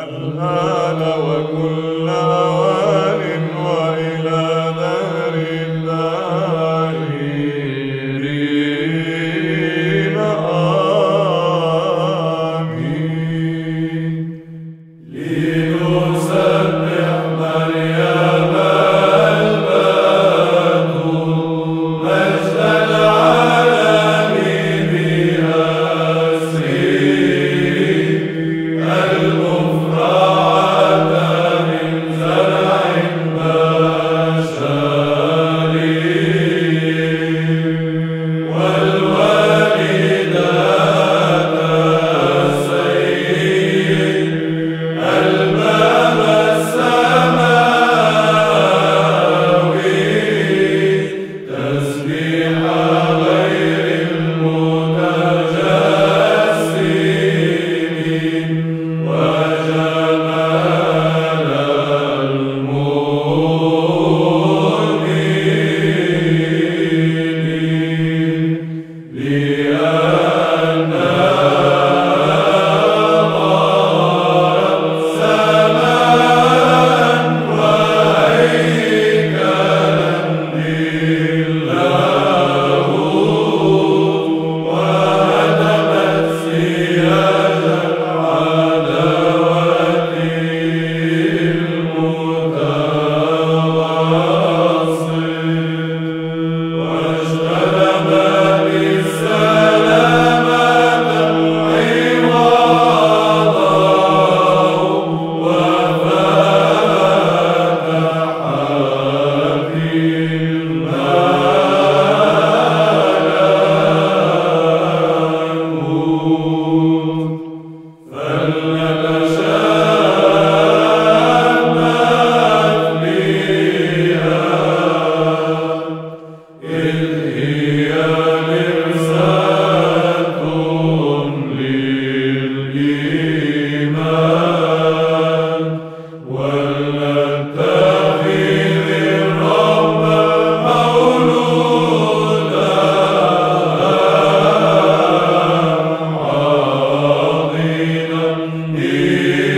الآن وكل أوان وإلى دهر الداهرين آمين. لنسبح مريم البتول مجد العالم بأسره المفرعة من زرع بشري والوالدات السيد الباب السماوي تسبيح غير المتجسم وجمال المؤمنين لأن ظهرت سماء وهيكلا لللاهوت وهدمت سياج العداوة المتواصل واجتنب بالسلامة عوضه وفتح في الملكوت فلنتشبث بها إذ هي مرساة للإيمان ولنتخذ الرب مولودا عظيما